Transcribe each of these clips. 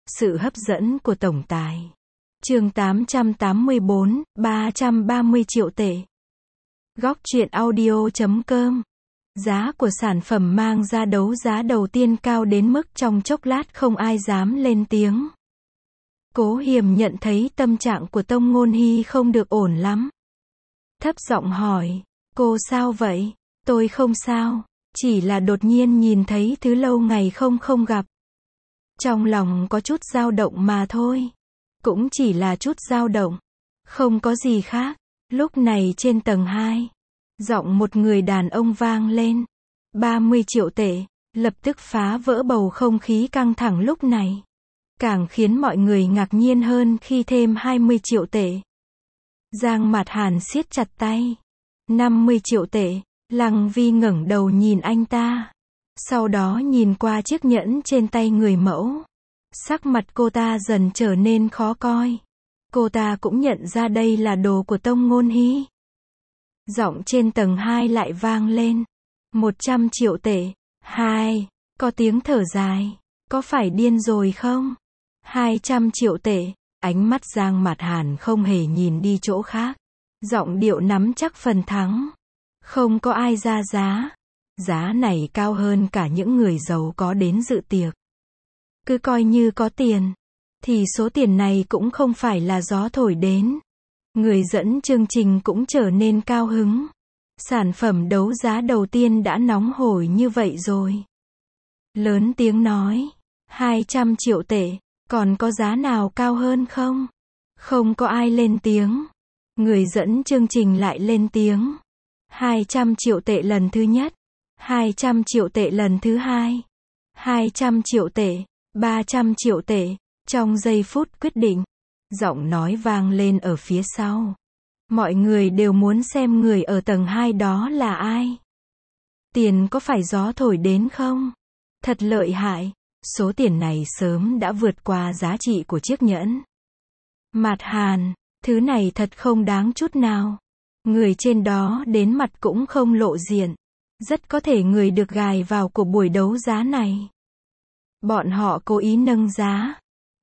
Sự hấp dẫn của tổng tài. Chương 884, 330 triệu tệ. Góc truyện audio.com. Giá của sản phẩm mang ra đấu giá đầu tiên cao đến mức trong chốc lát không ai dám lên tiếng. Cố Hiềm nhận thấy tâm trạng của Tông Ngôn Hy không được ổn lắm. Thấp giọng hỏi, cô sao vậy? Tôi không sao, chỉ là đột nhiên nhìn thấy thứ lâu ngày không gặp. Trong lòng có chút dao động mà thôi. Cũng chỉ là chút dao động, không có gì khác. Lúc này trên tầng 2, giọng một người đàn ông vang lên. 30 triệu tệ, lập tức phá vỡ bầu không khí căng thẳng lúc này. Càng khiến mọi người ngạc nhiên hơn khi thêm 20 triệu tệ. Giang Mạt Hàn siết chặt tay. 50 triệu tệ, Lăng Vi ngẩng đầu nhìn anh ta. Sau đó nhìn qua chiếc nhẫn trên tay người mẫu. Sắc mặt cô ta dần trở nên khó coi. Cô ta cũng nhận ra đây là đồ của Tông Ngôn Hy. Giọng trên tầng 2 lại vang lên. 100 triệu tệ. Có tiếng thở dài. Có phải điên rồi không? 200 triệu tệ. Ánh mắt Giang Mạt Hàn không hề nhìn đi chỗ khác. Giọng điệu nắm chắc phần thắng. Không có ai ra giá. Giá này cao hơn cả những người giàu có đến dự tiệc. Cứ coi như có tiền, thì số tiền này cũng không phải là gió thổi đến. Người dẫn chương trình cũng trở nên cao hứng. Sản phẩm đấu giá đầu tiên đã nóng hổi như vậy rồi. Lớn tiếng nói, 200 triệu tệ, còn có giá nào cao hơn không? Không có ai lên tiếng. Người dẫn chương trình lại lên tiếng. 200 triệu tệ lần thứ nhất. 200 triệu tệ lần thứ hai. 200 triệu tệ. 300 triệu tệ. Trong giây phút quyết định, giọng nói vang lên ở phía sau. Mọi người đều muốn xem người ở tầng 2 đó là ai. Tiền có phải gió thổi đến không? Thật lợi hại. Số tiền này sớm đã vượt qua giá trị của chiếc nhẫn. Mạt Hàn, thứ này thật không đáng chút nào. Người trên đó đến mặt cũng không lộ diện. Rất có thể người được gài vào của buổi đấu giá này. Bọn họ cố ý nâng giá.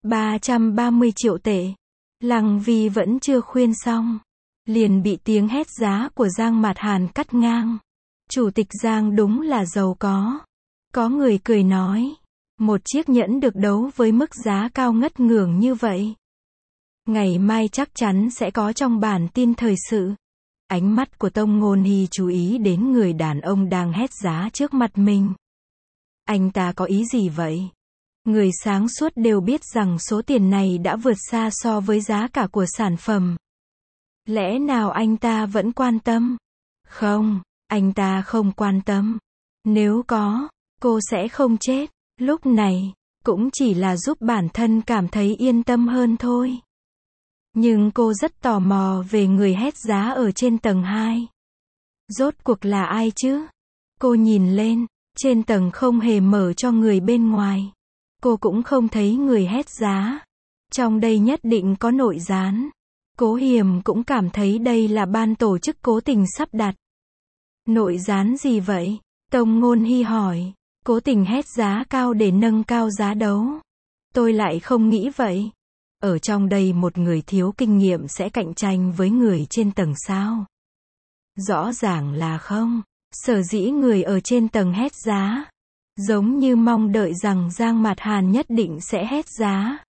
330 triệu tệ. Lăng Vi vẫn chưa khuyên xong. Liền bị tiếng hét giá của Giang Mạt Hàn cắt ngang. Chủ tịch Giang đúng là giàu có. Có người cười nói. Một chiếc nhẫn được đấu với mức giá cao ngất ngưởng như vậy. Ngày mai chắc chắn sẽ có trong bản tin thời sự. Ánh mắt của Tông Ngôn Hy chú ý đến người đàn ông đang hét giá trước mặt mình. Anh ta có ý gì vậy? Người sáng suốt đều biết rằng số tiền này đã vượt xa so với giá cả của sản phẩm. Lẽ nào anh ta vẫn quan tâm? Không, anh ta không quan tâm. Nếu có, cô sẽ không chết. Lúc này, cũng chỉ là giúp bản thân cảm thấy yên tâm hơn thôi. Nhưng cô rất tò mò về người hét giá ở trên tầng 2. Rốt cuộc là ai chứ? Cô nhìn lên, trên tầng không hề mở cho người bên ngoài. Cô cũng không thấy người hét giá. Trong đây nhất định có nội gián. Cố Hiềm cũng cảm thấy đây là ban tổ chức cố tình sắp đặt. Nội gián gì vậy? Tông Ngôn Hy hỏi. Cố tình hét giá cao để nâng cao giá đấu. Tôi lại không nghĩ vậy. Ở trong đây một người thiếu kinh nghiệm sẽ cạnh tranh với người trên tầng sao? Rõ ràng là không. Sở dĩ người ở trên tầng hét giá. Giống như mong đợi rằng Giang Mạt Hàn nhất định sẽ hét giá.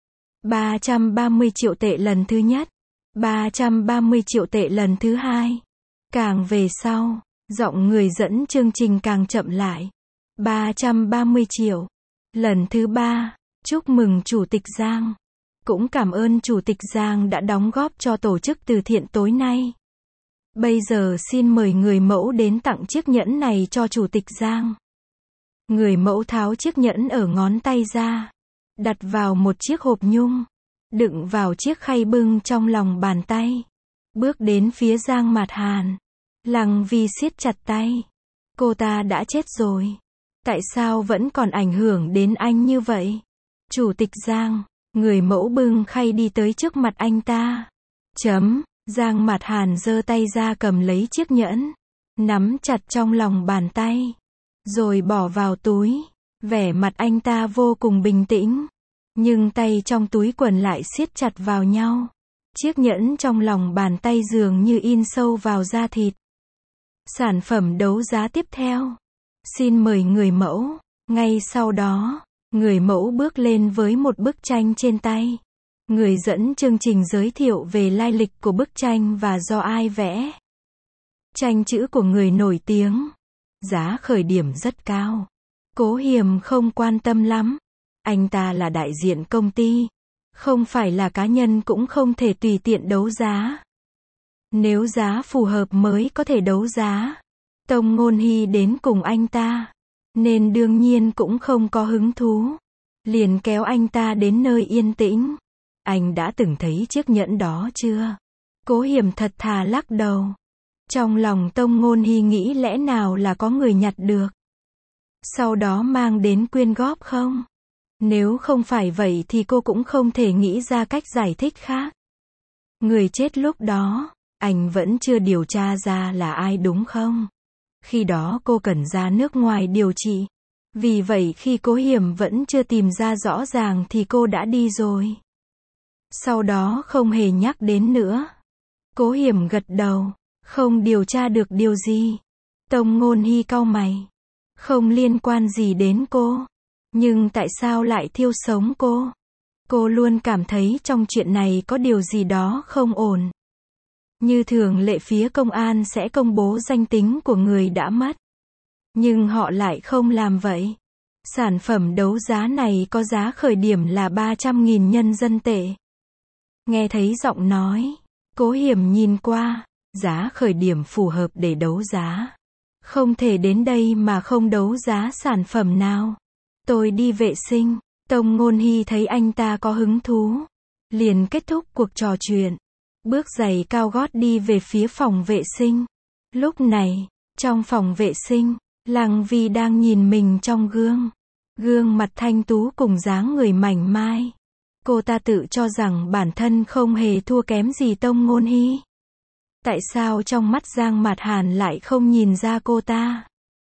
330 triệu tệ lần thứ nhất. 330 triệu tệ lần thứ hai. Càng về sau, giọng người dẫn chương trình càng chậm lại. 330 triệu. Lần thứ ba, chúc mừng Chủ tịch Giang. Cũng cảm ơn Chủ tịch Giang đã đóng góp cho tổ chức từ thiện tối nay. Bây giờ xin mời người mẫu đến tặng chiếc nhẫn này cho Chủ tịch Giang. Người mẫu tháo chiếc nhẫn ở ngón tay ra. Đặt vào một chiếc hộp nhung. Đựng vào chiếc khay bưng trong lòng bàn tay. Bước đến phía Giang Mạt Hàn. Lăng Vi siết chặt tay. Cô ta đã chết rồi. Tại sao vẫn còn ảnh hưởng đến anh như vậy? Chủ tịch Giang. Người mẫu bưng khay đi tới trước mặt anh ta. Giang Mạt Hàn giơ tay ra cầm lấy chiếc nhẫn. Nắm chặt trong lòng bàn tay. Rồi bỏ vào túi. Vẻ mặt anh ta vô cùng bình tĩnh. Nhưng tay trong túi quần lại siết chặt vào nhau. Chiếc nhẫn trong lòng bàn tay dường như in sâu vào da thịt. Sản phẩm đấu giá tiếp theo. Xin mời người mẫu. Ngay sau đó, người mẫu bước lên với một bức tranh trên tay. Người dẫn chương trình giới thiệu về lai lịch của bức tranh và do ai vẽ. Tranh chữ của người nổi tiếng. Giá khởi điểm rất cao. Cố Hiềm không quan tâm lắm. Anh ta là đại diện công ty. Không phải là cá nhân cũng không thể tùy tiện đấu giá. Nếu giá phù hợp mới có thể đấu giá. Tông Ngôn Hy đến cùng anh ta. Nên đương nhiên cũng không có hứng thú. Liền kéo anh ta đến nơi yên tĩnh. Anh đã từng thấy chiếc nhẫn đó chưa? Cố Hiềm thật thà lắc đầu. Trong lòng Tông Ngôn Hy nghĩ lẽ nào là có người nhặt được. Sau đó mang đến quyên góp không? Nếu không phải vậy thì cô cũng không thể nghĩ ra cách giải thích khác. Người chết lúc đó, anh vẫn chưa điều tra ra là ai đúng không? Khi đó cô cần ra nước ngoài điều trị. Vì vậy khi Cố Hiềm vẫn chưa tìm ra rõ ràng thì cô đã đi rồi. Sau đó không hề nhắc đến nữa. Cố Hiềm gật đầu. Không điều tra được điều gì. Tông Ngôn Hy cau mày. Không liên quan gì đến cô. Nhưng tại sao lại thiêu sống cô? Cô luôn cảm thấy trong chuyện này có điều gì đó không ổn. Như thường lệ phía công an sẽ công bố danh tính của người đã mất. Nhưng họ lại không làm vậy. Sản phẩm đấu giá này có giá khởi điểm là 300.000 nhân dân tệ. Nghe thấy giọng nói, Cố Hiềm nhìn qua, giá khởi điểm phù hợp để đấu giá. Không thể đến đây mà không đấu giá sản phẩm nào. Tôi đi vệ sinh. Tông Ngôn Hy thấy anh ta có hứng thú. Liền kết thúc cuộc trò chuyện. Bước giày cao gót đi về phía phòng vệ sinh. Lúc này, trong phòng vệ sinh, Lăng Vi đang nhìn mình trong gương. Gương mặt thanh tú cùng dáng người mảnh mai. Cô ta tự cho rằng bản thân không hề thua kém gì Tông Ngôn Hy. Tại sao trong mắt Giang Mạt Hàn lại không nhìn ra cô ta?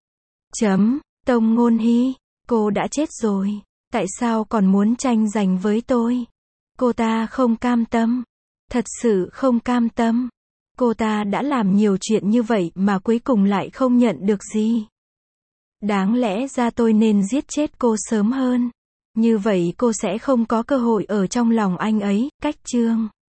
Tông Ngôn Hy, cô đã chết rồi. Tại sao còn muốn tranh giành với tôi? Cô ta không cam tâm. Thật sự không cam tâm. Cô ta đã làm nhiều chuyện như vậy mà cuối cùng lại không nhận được gì. Đáng lẽ ra tôi nên giết chết cô sớm hơn. Như vậy cô sẽ không có cơ hội ở trong lòng anh ấy. Cách chương